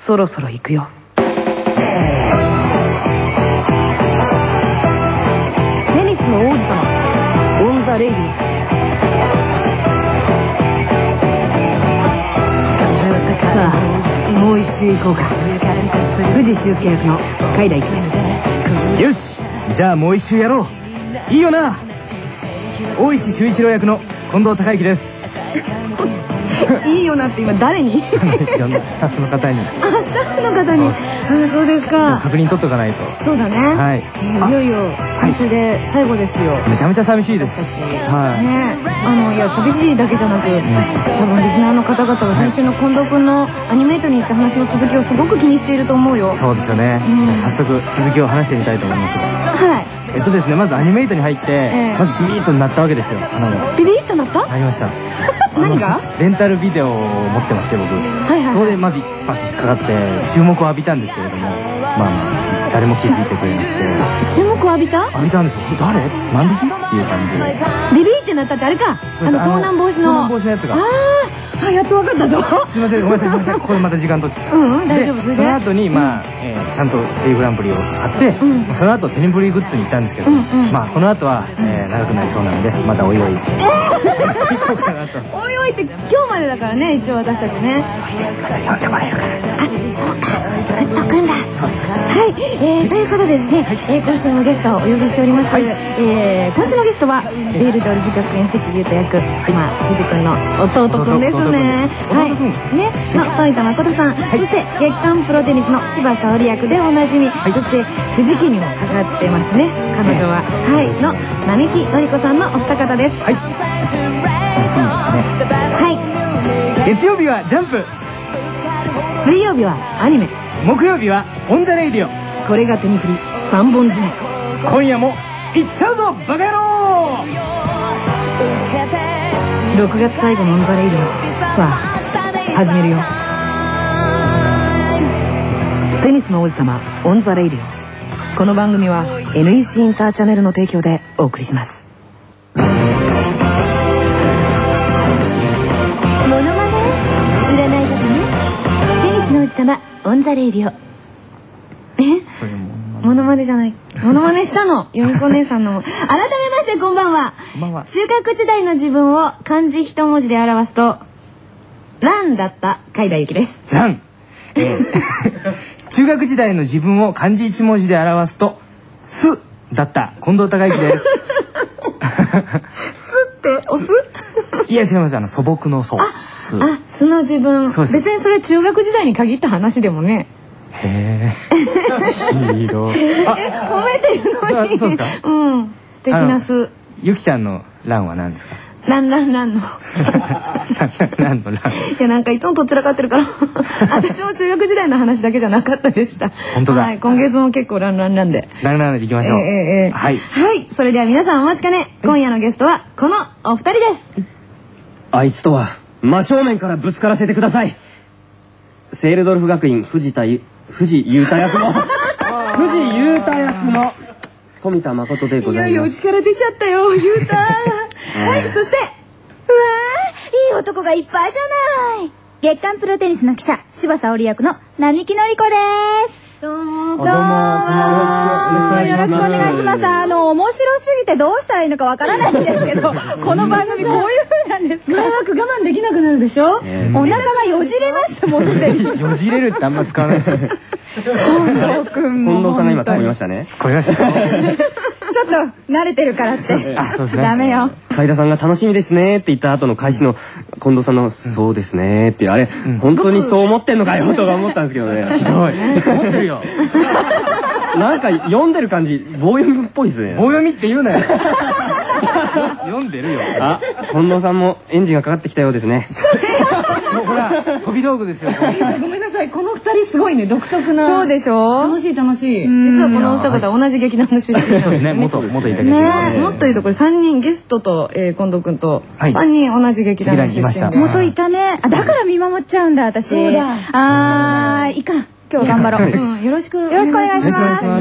そろそろ行くよ。テニスの王子様、オン・ザ・レイディ。さあ、もう一周行こうか。藤修介役の海田一です。 よし、じゃあもう一周やろう。いいよな。大石修一郎役の近藤孝之です。 いいよなって今誰に？ スタッフの方に。 あ、スタッフの方に。そうですか。 確認取っとかないと。 そうだね。 はい。 いよいよ今週で最後ですよ。 めちゃめちゃ寂しいです。 はい。ね、いや寂しいだけじゃなく、多分リスナーの方々は先週の近藤くんのアニメイトに行った話の続きをすごく気にしていると思うよ。 そうですよね。早速続きを話してみたいと思います。 はい。 ですね、まずアニメイトに入って、まずビビッとなったわけですよ。 ビビッとなった？ なりました。 何が？ レンタルビデオを持ってまして、僕。 はいはい。 そこでまず一発引っかかって注目を浴びたんですけれども、まあ誰も気づいてくれなくて。 注目を浴びた？ 浴びたんですよ。誰？万引きっていう感じで。 ビビってなったってあれか。盗難防止の。 盗難防止のやつが。 あ、やっと分かったぞ。 すいません、ごめんなさい。これまた時間取っちゃう。 大丈夫。 その後に、まあ、ちゃんと A グランプリを買って、その後テニプリグッズに行ったんですけど、まあ、この後は、長くなりそうなんで、またおいおい。おいおいって今日までだからね、一応私たちね。 呼んでもらえるから。 あ、そうか。グッドくんだ。はい、ということでですね、今週のゲストをお呼びしております。今週のゲストは、レールドルフ学園藤優斗役、まあ、藤くんの弟くんですね。はい。ね、の、富田誠さん。そして、月刊プロテニスの柴沙織役でおなじみ。そして、藤木にもかかってますね、彼女は。はい、の、並木のりこさんのお二方です。 はい。 はい。 月曜日はジャンプ。 水曜日はアニメ。 木曜日はオンザレイディオ。 これがテニプリ3本締め。 今夜も行っちゃうぞバカ野郎。 6月最後のオンザレイディオ。さあ始めるよ。テニスの王子様オンザレイディオ。この番組は NEC インターチャネルの提供でお送りします。 モノマネ占いとかね。テニスの王子様オンザレイディオ。 モノマネじゃない。モノマネしたの。よみこ姉さんの。改めましてこんばんは。中学時代の自分を漢字一文字で表すと、ランだった海田由紀です。 ラン。中学時代の自分を漢字一文字で表すと、スだった近藤孝之です。スってお酢？ いや違います。素朴の素。 素の自分。別にそれ中学時代に限った話でもね。 へぇいい色。 褒めてるのに。 そうですか？ うん。素敵な巣。 ゆきちゃんのランは何ですか？ ランの。 ランのラン。 いや、なんかいつもとっちらかってるから。私も中学時代の話だけじゃなかったでした。 本当だ。 はい、今月も結構ランなんで。 ランでいきましょう。はい。 はい。それでは皆さんお待ちかね。今夜のゲストはこのお二人です。 あいつとは真正面からぶつからせてください。セールドルフ学院藤優太役の富田誠でございます。 いよいよ内から出ちゃったよ、優太。はい、そして、 うわー、いい男がいっぱいじゃない。月刊プロテニスの記者、柴沙織役の並木のりこです。 どうも。 よろしくお願いします。面白すぎてどうしたらいいのかわからないんですけど、この番組こういう風なんですか？ 迷惑我慢できなくなるでしょ？ お腹がよじれましたもんね。 よじれるってあんま使わないですね。 近藤さんが今突っ込みましたね。 突っ込みました。 ちょっと慣れてるからって。ダメよ。 海田さんが楽しみですねって言った後の開始の近藤さんのそうですねってあれ、本当にそう思ってんのかよとか思ったんですけどね。 ひどい。思ってるよ。 なんか読んでる感じ棒読みっぽいですね。 棒読みって言うなよ。読んでるよ。 あ、近藤さんもエンジンがかかってきたようですね。 もうほら、飛び道具ですよ。 ごめんなさい、この二人すごいね、独特な。 そうでしょ？ 楽しい。実はこのお二方同じ劇団の出身なんですね。 元いたけど。 もっと言うとこれ3人ゲストと近藤くんと3人同じ劇団の出身で。 元いたね。だから見守っちゃうんだ、私。そうだ。いかん。今日頑張ろう。よろしくお願いします。はい、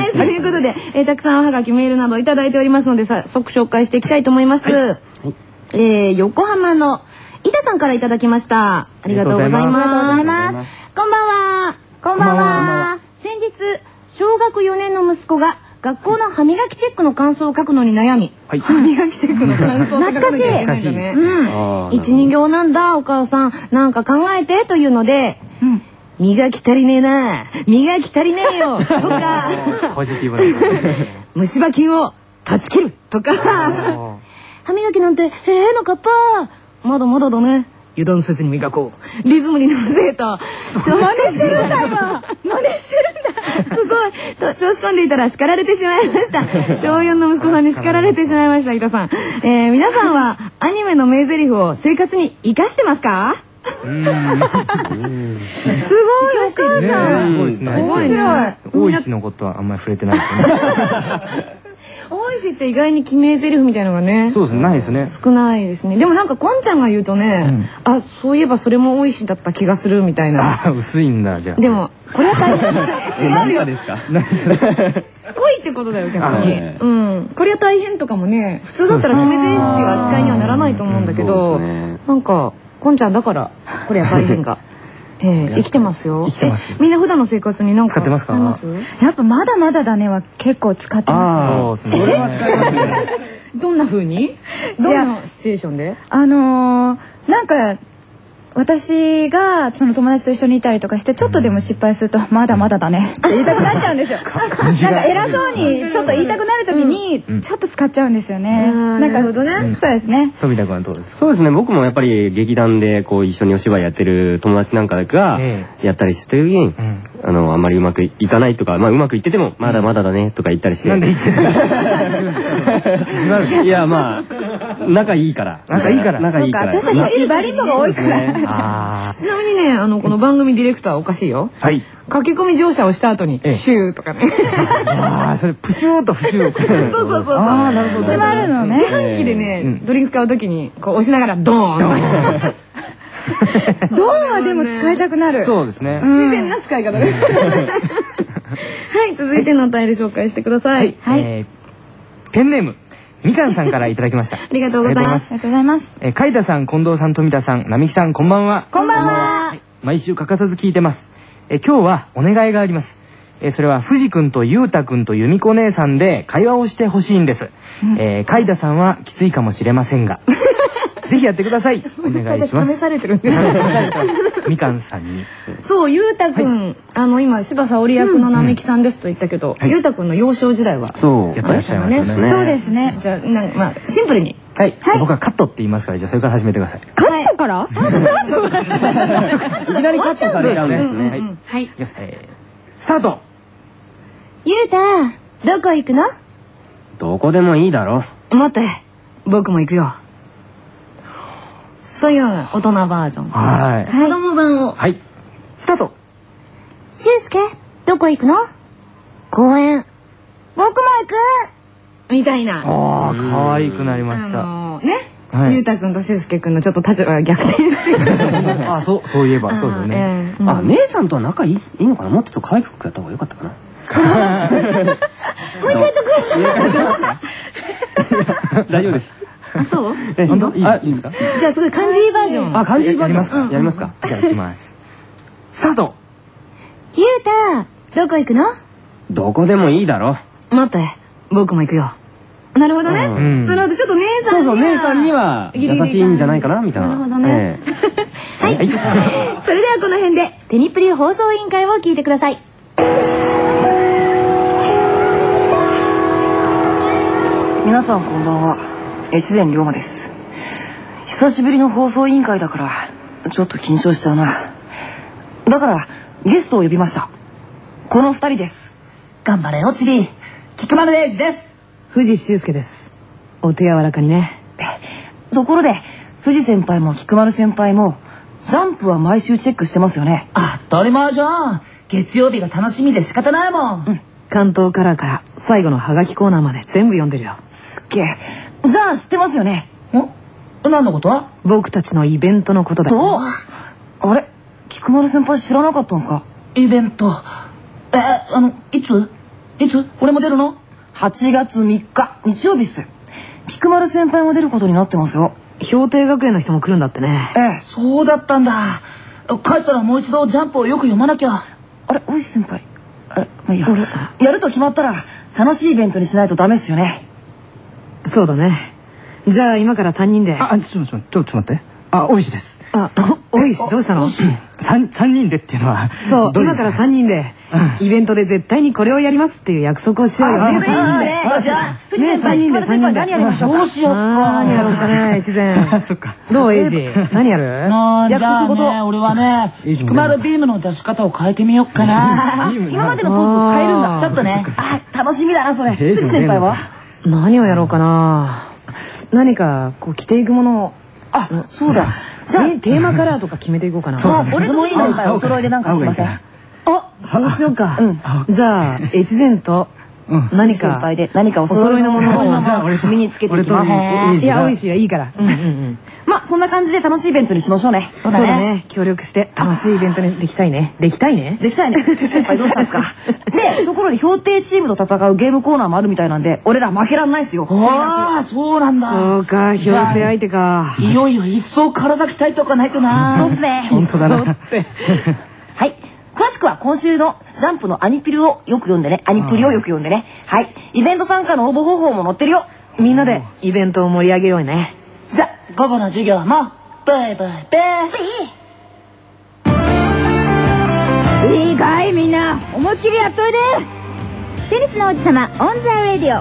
ということで、たくさんおはがきメールなどいただいておりますので、早速紹介していきたいと思います。横浜の板さんからいただきました。ありがとうございます。こんばんは。こんばんは。先日、小学4年の息子が学校の歯磨きチェックの感想を書くのに悩み。歯磨きチェックの感想を書くのに悩みだね。1、2行なんだ、お母さん。なんか考えて、というので、磨き足りねえな、磨き足りねえよ、とか、 ポジティブな。 虫歯菌を断ち切る、とか、歯磨きなんて、のかっぱ、まだまだだね。油断せずに磨こう。リズムに乗せた。真似してるんだ、今。真似してるんだ。すごい。調子込んでいたら叱られてしまいました。小4の息子さんに叱られてしまいました、伊田さん。皆さんはアニメの名台詞を生活に活かしてますか？すごい、お母さん。 すごいね。大石のことはあんまり触れてないですね。 大石って意外に決め台詞みたいのがね。 そうですね、ないですね。 少ないですね。でもなんかこんちゃんが言うとね、あ、そういえばそれも大石だった気がするみたいな。 あ、薄いんだ、じゃあ。 でも、これは大変。 何がですか？ 濃いってことだよ、逆に。これは大変とかもね、普通だったら決め台詞っていう扱いにはならないと思うんだけど、なんか、こんちゃんだから、これは大変が。生きてますよ。みんな普段の生活に何か使ってますか？ やっぱまだまだだねは結構使ってます。 そうですね。それは使いますね。 どんな風に？どんなシチュエーションで？ なんか私がその友達と一緒にいたりとかしてちょっとでも失敗するとまだまだだねって言いたくなっちゃうんですよ。なんか偉そうにちょっと言いたくなるときにちょっと使っちゃうんですよね。なんかそうですね。 富田君はどうですか？ そうですね、僕もやっぱり劇団でこう一緒にお芝居やってる友達なんかがやったりしてる時に、あんまりうまくいかないとか、まあうまくいっててもまだまだだねとか言ったりして。 なんで言ってる？ いや、まあ仲いいから。 仲いいから。 私たち縛りのが多いから。 ちなみにね、この番組ディレクターおかしいよ。 はい。 駆け込み乗車をした後に、シューとかね。 ああ、それ、プシューとプシュー。 そう。 ああ、なるほど。 縛るのね。 短期でね、ドリンク買うときに、こう押しながら、ドーン。 ドーンはでも使いたくなる。 そうですね。 自然な使い方です。はい、続いてのお便り紹介してください。 はい。ペンネーム。みかんさんからいただきました。 ありがとうございます。 ありがとうございます。 海田さん、近藤さん、富田さん、並木さん、こんばんは。 こんばんは。 毎週欠かさず聞いてます。今日はお願いがあります。それは藤くんとゆうたくんと由美子姉さんで会話をしてほしいんです。海田さんはきついかもしれませんが、ぜひやってください。お願いします。 試されてるんですみかんさんに。 そう、ゆうたくん、今、柴沙織役の並木さんですと言ったけど、ゆうたくんの幼少時代は。 そう、やってらっしゃいましたね。 そうですね。 じゃあ、まあ、シンプルに。 はい。僕はカットって言いますから、じゃあそれから始めてください。 カットから？ いきなりカットされちゃうんですね。 はい。 スタート。 ゆうた、どこ行くの？ どこでもいいだろ。 待って、僕も行くよ。そういう大人バージョン。 はい。 子供版を。 はい。スタート。 しゅうすけ、どこ行くの？公園。僕も行く！ みたいな。 ああ、可愛くなりました。 ね。ゆうたくんとしゅうすけくんのちょっと立場が逆転してる。 あ、そういえば、そうですよね。 あ、姉さんとは仲いいのかな？もっと可愛くやった方がよかったかな？大丈夫です。 あ、そう？ 本当？いいですか？ じゃあ、それ漢字バージョン。 あ、漢字バージョン。 やりますか？じゃあ行きます。スタート。 ゆうた、どこ行くの？ どこでもいいだろ。 待って、僕も行くよ。なるほどね。なるほど、ちょっと姉さんには。 そうそう、姉さんには優しいんじゃないかなみたいな。 なるほどね。はい。それではこの辺で、テニプリ放送委員会を聞いてください。 皆さんこんばんは。越前龍馬です。久しぶりの放送委員会だから、ちょっと緊張しちゃうな。だから、ゲストを呼びました。この二人です。頑張れよ、チリ。菊丸英二です。 藤修介です。お手柔らかにね。 ところで、藤先輩も菊丸先輩も、ジャンプは毎週チェックしてますよね。 当たり前じゃん。月曜日が楽しみで仕方ないもん。 関東カラーから最後のハガキコーナーまで全部読んでるよ。 すっげえ。じゃあ知ってますよね。 何のこと？ 僕たちのイベントのことだ。 あれ？菊丸先輩知らなかったんですか？ イベント。いつ俺も出るの？ 8月3日、日曜日っす。菊丸先輩も出ることになってますよ。 い氷定学園の人も来るんだってね。 そうだったんだ。帰ったらもう一度ジャンプをよく読まなきゃ。 あれ、大石先輩。まあいいや。やると決まったら楽しいイベントにしないとダメですよね。そうだね。じゃあ今から3人で。 ちょっと待って。大石です。 大石どうしたの ？3人でっていうのは。 そう、今から3人でイベントで絶対にこれをやりますっていう約束をしようよね。 じゃあ、 ね、3人で3人で。何やりましょうか。 どうしようか。 何やろうかね、自然。 そっか。 どう、エイジ。何やる？ じゃあね、俺はね、ヒクマルビームの出し方を変えてみよっかな。 今までのポーズを変えるんだ。ちょっとね。楽しみだな、それ。藤先輩は何をやろうかな。何か、こう、着ていくものを。そうだ。じゃあ、テーマカラーとか決めていこうかな。俺もいい先輩お揃いでなんかしません？そうしようか。じゃあ、越前と、何かお揃いのものを身につけていきます。いや、美味しいよ、いいから。まあ、そんな感じで楽しいイベントにしましょうね。そうだね。協力して楽しいイベントにできたいね。できたいね。先輩どうしたんですか？で、ところで氷定チームと戦うゲームコーナーもあるみたいなんで、俺ら負けらんないですよ。 そうなんだ。 そうか、氷定相手か。 いよいよ一層体鍛えておかないとな。 そうっすね。 本当だな。 はい。詳しくは今週のジャンプのアニプリをよく読んでね。はい。イベント参加の応募方法も載ってるよ。みんなでイベントを盛り上げようね。 じゃ、午後の授業も、バイバイバイ。 いいかいみんな、思いっきりやっといで。テニスの王子様、オンザレディオ。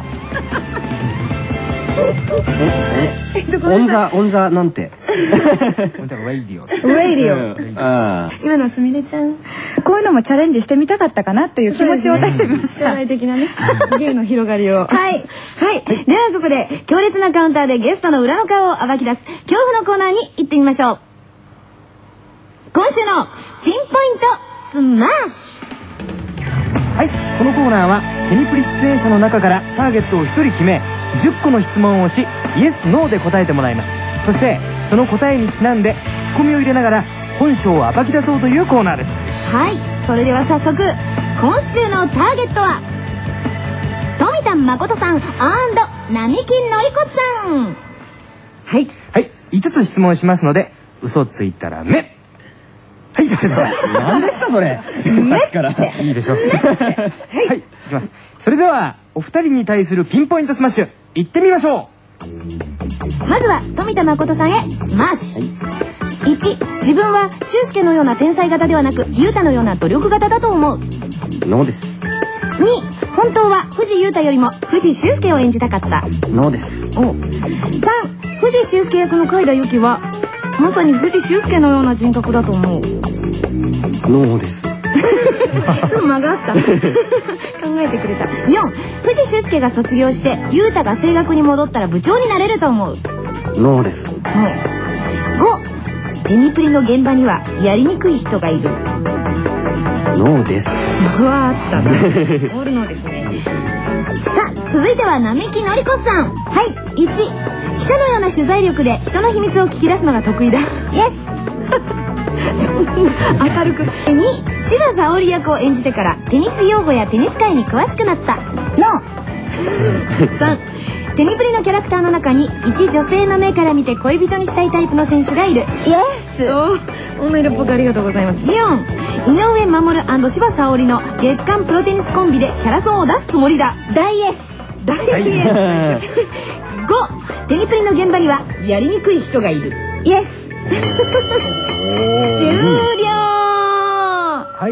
オンザなんて。 ウェイディオ。 今のすみれちゃん、こういうのもチャレンジしてみたかったかなっていう気持ちを出してみました。将来的なね、芸の広がりを。はい。ではここで、強烈なカウンターでゲストの裏の顔を暴き出す、恐怖のコーナーに行ってみましょう。今週のピンポイントスマッシュ。 はい、このコーナーはテニプリ出演者の中からターゲットを1人決め10個の質問をしイエス・ノーで答えてもらいます。そしてその答えにちなんでツッコミを入れながら本性を暴き出そうというコーナーです。 はい、それでは早速今週のターゲットは富田誠さん&並木のりこさん。 はい、5つ質問しますので嘘ついたら目。はい、それでは何ですかそれ。いいでしょ。はい、いきます。それではお二人に対するピンポイントスマッシュ行ってみましょう。 まずは富田誠さんへスマッシュ。1、自分は俊介のような天才型ではなく裕太のような努力型だと思う。 ノーです。 2、本当は藤裕太よりも藤俊介を演じたかった。 ノーです。 3、藤俊介役の海田由紀はまさに藤俊介のような人格だと思う。 ノーです。 間があった。考えてくれた。4、藤俊介が卒業して裕太が声楽に戻ったら部長になれると思う。 ノーです。 5、テニプリの現場にはやりにくい人がいる。 ノーです。 あったね。おるのですね。さあ、続いては並木のりこさん。はい、1、記者のような取材力で人の秘密を聞き出すのが得意だ。イエス。明るく。2、柴沙織役を演じてからテニス用語やテニス界に詳しくなった。ノー。3、テニプリのキャラクターの中に一女性の目から見て恋人にしたいタイプの選手がいる。イエス。女色っぽくありがとうございます。4、井上守&柴沙織の月間プロテニスコンビでキャラソンを出すつもりだ。大イエス。大イエス。5、テニプリの現場にはやりにくい人がいる。イエス。終了。 はい。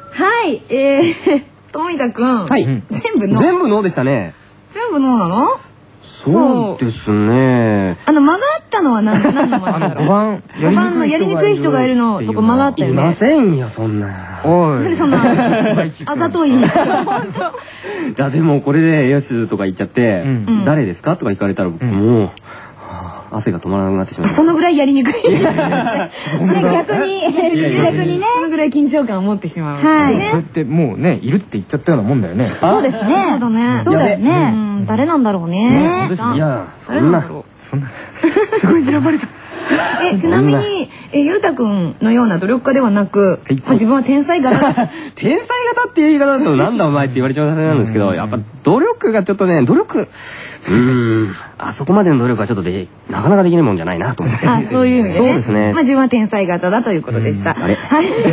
富田くん。 はい。 全部ノー。 全部ノーでしたね。 全部ノーなの？ そうですね。 間があったのは何の間だろう。5番のやりにくい人がいるのとこ間があったよね。 いませんよ、そんな。 おい。 何そんなあざとい。いや、でもこれでイエスとか言っちゃって、誰ですかとか聞かれたら僕もう、汗が止まらなくなってしまう。 そのぐらいやりにくい。逆にね。そのぐらい緊張感を持ってしまう。 はい。そうやってもうね、いるって言っちゃったようなもんだよね。 そうですね。そうだよね。誰なんだろうね。 いや、そんな。 すごい睨まれた。 ちなみに、ゆうたくんのような努力家ではなく、自分は天才型。 天才型っていう言い方だとなんだお前って言われちゃうはずなんですけど、やっぱ努力がちょっとね、あそこまでの努力はちょっとなかなかできないもんじゃないなと思って。 そういう意味でね。 そうですね。 自分は天才型だということでした。はい。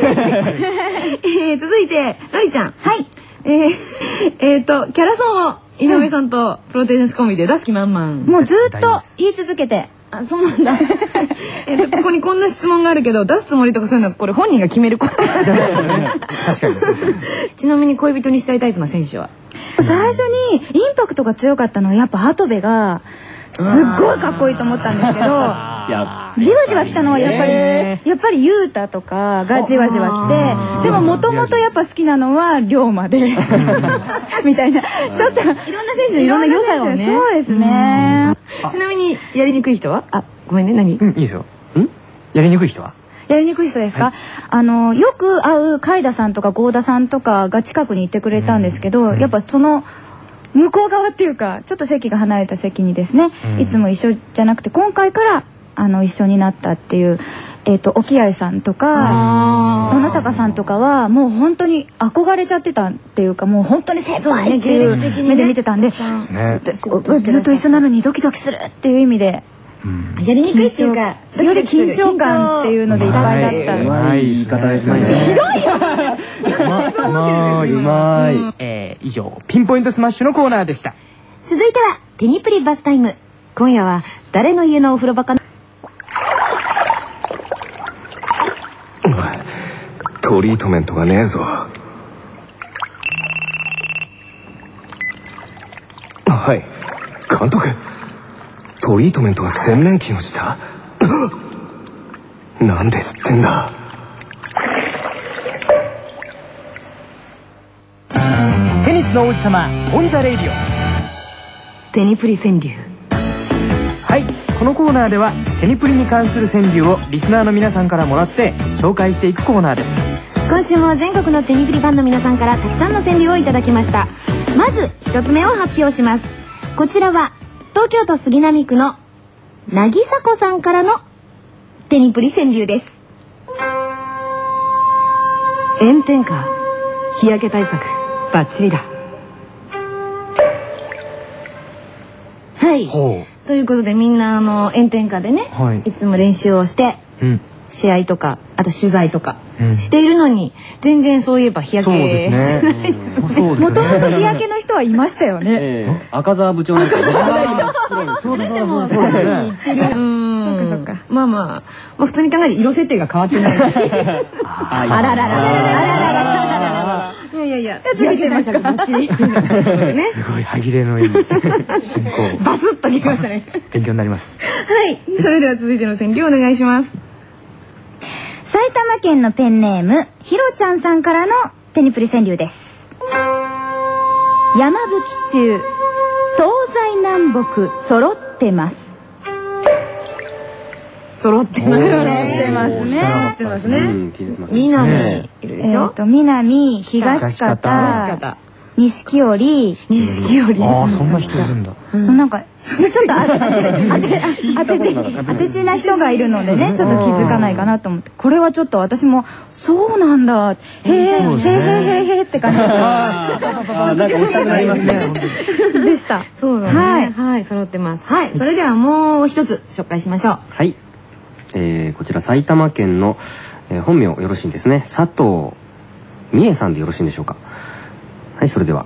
続いて、のりちゃん。はい。キャラソンを井上さんとプロテイン仕込みで出す気満々。 もうずっと言い続けて。 あ、そうなんだ。ここにこんな質問があるけど、出すつもりとかそういうのはこれ本人が決めること。確かに。ちなみに恋人にしたいタイプの選手は？ 最初にインパクトが強かったのはやっぱハトベがすっごいかっこいいと思ったんですけど、じわじわしたのはやっぱりユータとかがじわじわして、でももともとやっぱ好きなのは龍馬でみたいな、ちょっといろんな選手のいろんな良さをね。そうですね。 ちなみにやりにくい人は？あ、ごめんね、何？ いいですよ。やりにくい人は？ やりにくい人ですか？よく会う海田さんとか郷田さんとかが近くにいてくれたんですけど、やっぱその向こう側っていうかちょっと席が離れた席にですね、いつも一緒じゃなくて今回から一緒になったっていう沖合さんとか野坂さんとかはもう本当に憧れちゃってたっていうか、もう本当に先輩っていう目で見てたんで、ずっと一緒なのにドキドキするっていう意味で。 やりにくいっていうか、 より緊張感っていうのでいっぱいだった。 うまい言い方ですね。 ひどいよ。 うまい。以上、ピンポイントスマッシュのコーナーでした。 続いては、テニプリバスタイム。今夜は、誰の家のお風呂場かな。 トリートメントがねえぞ。はい、監督。トリートメントは洗面器の下。なんで知ってんだ。 テニスの王子様、オンザレイディオ。 テニプリ川柳。 はい、このコーナーではテニプリに関する川柳をリスナーの皆さんからもらって紹介していくコーナーです。 今週も全国のテニプリファンの皆さんからたくさんの川柳をいただきました。まず一つ目を発表します。こちらは東京都杉並区のなぎさこさんからのテニプリ川柳です。炎天下、日焼け対策バッチリだ。はい。ということでみんな炎天下でね、いつも練習をして、試合とかあと取材とかしているのに、全然そういえば日焼け。そうですね。 もともと日焼けの人はいましたよね。 赤澤部長なんか。 それでもそう言ってる。そっか。まあ普通に考えて色設定が変わってない。あららら。いや日焼け対策バッチリ。すごい歯切れのいい。 バスッときましたね。 勉強になります。 はい。それでは続いての川柳お願いします。 埼玉県のペンネームひろちゃんさんからのテニプリ川柳です。山吹中、東西南北揃ってます。 揃ってますね。南いるでしょ。 南、東方、錦織。 ああ、そんな人いるんだ。 なんかちょっと当て字な人がいるのでね、ちょっと気づかないかなと思って、これはちょっと私もそうなんだ、へえって感じ。なんかおっしゃりますね。でした。 そうだね。はい、揃ってます。はい、それではもう一つ紹介しましょう。 はい。こちら埼玉県の本名よろしいんですね。佐藤美恵さんでよろしいんでしょうか。はい、それでは。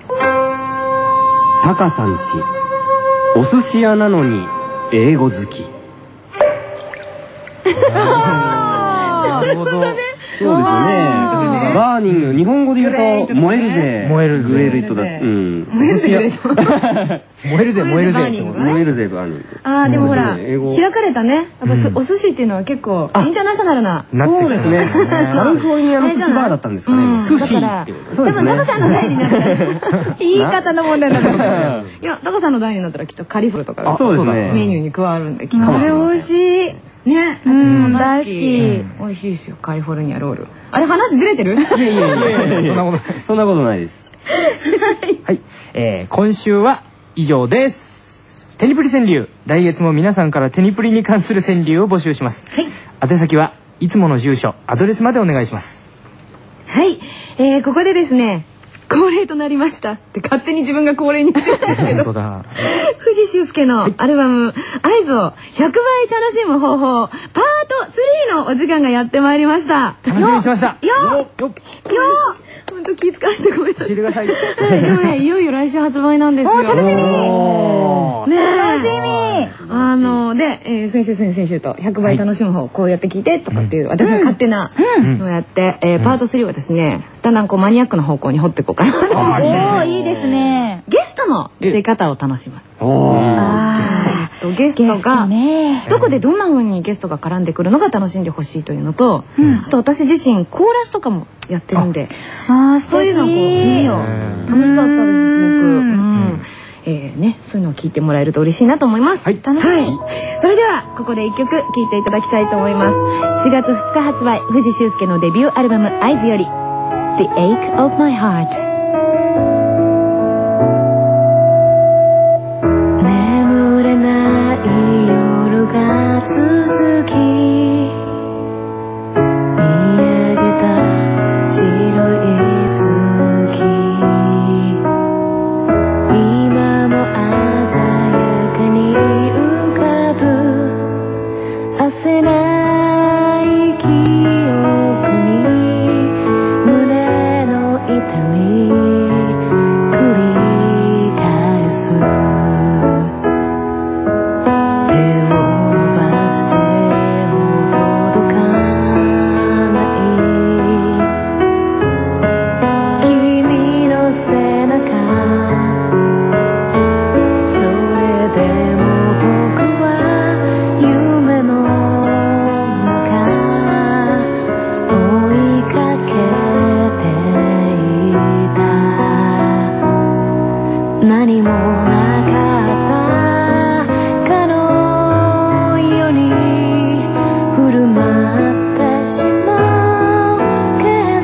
タカさんち、お寿司屋なのに英語好き。なるほど。そうですね。バーニング、日本語で言うと、燃えるぜ。 燃えるグレートだ。 燃えるぜ。 燃えるぜ、燃えるぜ。 燃えるぜ、バーニング。 ああ、でもほら、開かれたね。やっぱお寿司っていうのは結構、インターナショナルな。 そうですね。カリフォルニアの寿司バーだったんですかね。寿司っていうこと。 でも、タカさんの代になったら、言い方の問題だと思う。いや、タカさんの代になったらきっとカリフォルとかがメニューに加わるんで、 あれ美味しい。 ね、大好き。美味しいですよ、カリフォルニアロール。あれ、話ずれてる？いやそんなことないです。 はい、今週は以上です。 テニプリ川柳。来月も皆さんからテニプリに関する川柳を募集します。宛先はいつもの住所、アドレスまでお願いします。 はい、ここでですね、恒例となりましたって勝手に自分が恒例にしてるんですけど、 本当だ。 藤修介のアルバム「合図を100倍楽しむ方法」パート3のお時間がやってまいりました。 楽しみにしました。 よっ本当気遣ってごめんなさい。 聞いてください。 でもね、いよいよ来週発売なんですよ。楽しみ。楽しみ。で、先週と100倍楽しむ方、こうやって聞いてとかっていう、私の勝手なのをやって、パート3はですね、だんだんこうマニアックな方向に掘っていこうかな。 おー、いいですね。 ゲストの出方を楽しむ。ゲストが、どこでどんな風にゲストが絡んでくるのが楽しんでほしいというのと、あと私自身コーラスとかもやってるんで、そういうのを耳を楽しかったです、すごく。そういうのを聞いてもらえると嬉しいなと思います。はい。それでは、ここで一曲聴いていただきたいと思います。4月2日発売、藤修介のデビューアルバム、合図より、The Ache of My Heart。眠れない夜が続き、見上げた白い月、今も鮮やかに浮かぶ汗ない記憶に胸の痛み繰り返す。手を伸ばしても届かない君の背中、それでも僕は夢の中追いかけていた。何もなかったかのように振る舞ってしまうけど、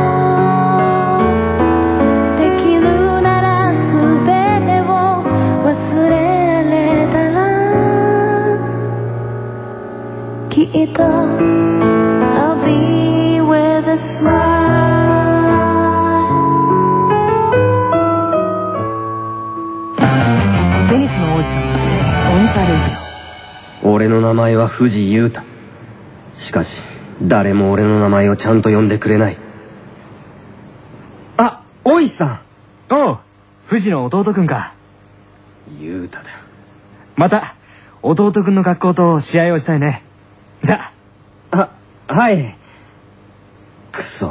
できるなら全てを忘れれたら、きっと I'll be with a smile。 テニスの王子様、オンタレディ俺の名前は藤優太。しかし、誰も俺の名前をちゃんと呼んでくれない。あ、大石さん。 おう、藤の弟くんか。 優太だ。 また、弟くんの学校と試合をしたいね。じゃあ。 はい。くそ。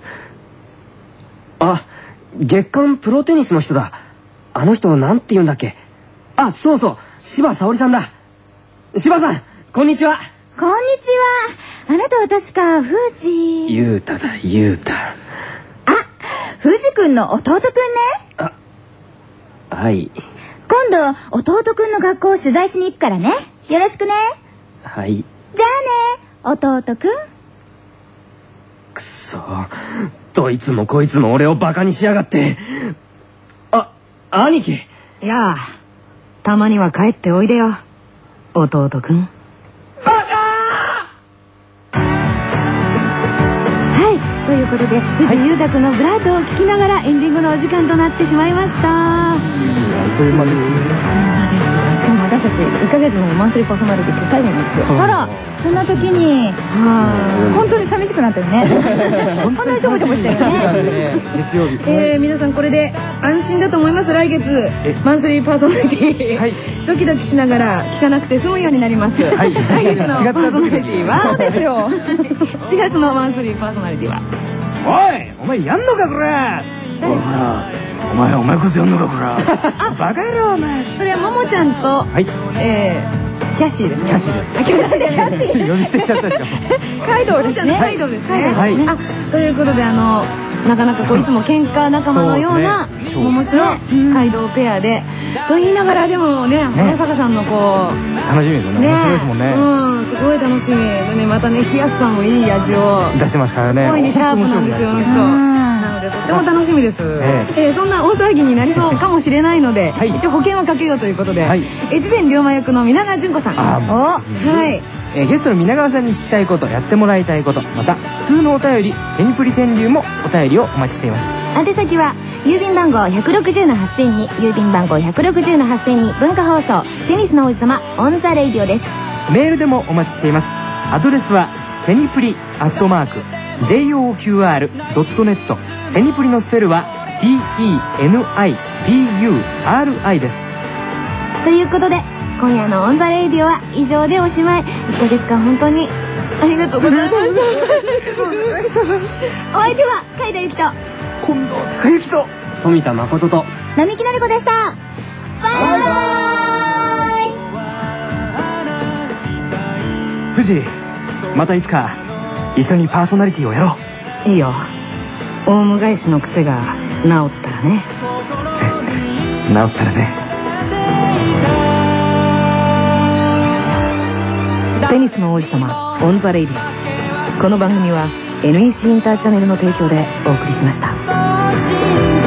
あ、月刊プロテニスの人だ。あの人なんて言うんだっけ。あ、そうそう、柴沙織さんだ。柴さん、こんにちは。 こんにちは。あなたは確か、藤。 優太だ、優太。 あ、藤くんの弟くんね。 はい。 今度、弟くんの学校を取材しに行くからね。よろしくね。 はい。 じゃあね、弟くん。 くそ。どいつもこいつも俺をバカにしやがって。あ、兄貴。 いやあ、たまには帰っておいでよ、弟くん。はい、ということで、藤優太くんのブライトを聞きながらエンディングのお時間となってしまいました。 という間ですね。 でも私たち1ヶ月のマンスリーパーソナリティって最後なんですよ。 あら、そんな時に、本当に寂しくなったよね。本当にちょぼちょぼしたよね。 月曜日。 皆さんこれで安心だと思います。来月マンスリーパーソナリティ、ドキドキしながら聞かなくて済むようになります。来月のパーソナリティはですよ。4月のマンスリーパーソナリティは、 おい、お前やんのかこら。ほら、お前こそやんのかこら。バカ野郎お前。 それはももちゃんと、キャッシーですね。 キャッシーです。キャッシー呼び捨てしちゃったでしょ。 カイドウですね。カイドウですね。 はい。 ということでなかなかいつも喧嘩仲間のような桃とカイドウペアでと言いながら、でもね、花坂さんの楽しみですよね。面白いですもんね。 すごい楽しみでね、またね、キヤスさんもいい味を出してますからね。 すごいね、シャープなんですよ、あの人。なのででとっても楽しみです。そんな大騒ぎになりそうかもしれないので、一応保険をかけようということで、越前龍馬役の皆川純子さん。はい。 ゲストの皆川さんに聞きたいこと、やってもらいたいこと、また普通のお便り、テニプリ川柳もお便りをお待ちしています。 宛先は郵便番号160-8000に、郵便番号160-8000に、文化放送テニスの王子様オンザレイディオです。 メールでもお待ちしています。アドレスはテニプリ@JOQR.net。テニプリのスペルは TENIPURI です。 ということで今夜のオンザレイディオは以上でおしまい。1ヶ月間本当にありがとうございます。お相手は海田由紀と近藤孝之と富田誠と並木成子でした。バイバイ。 藤井、またいつか一緒にパーソナリティをやろう。いいよ。オウム返しの癖が治ったらね。 治ったらね。 テニスの王子様オンザレイディオ。この番組は NEC インターチャネルの提供でお送りしました。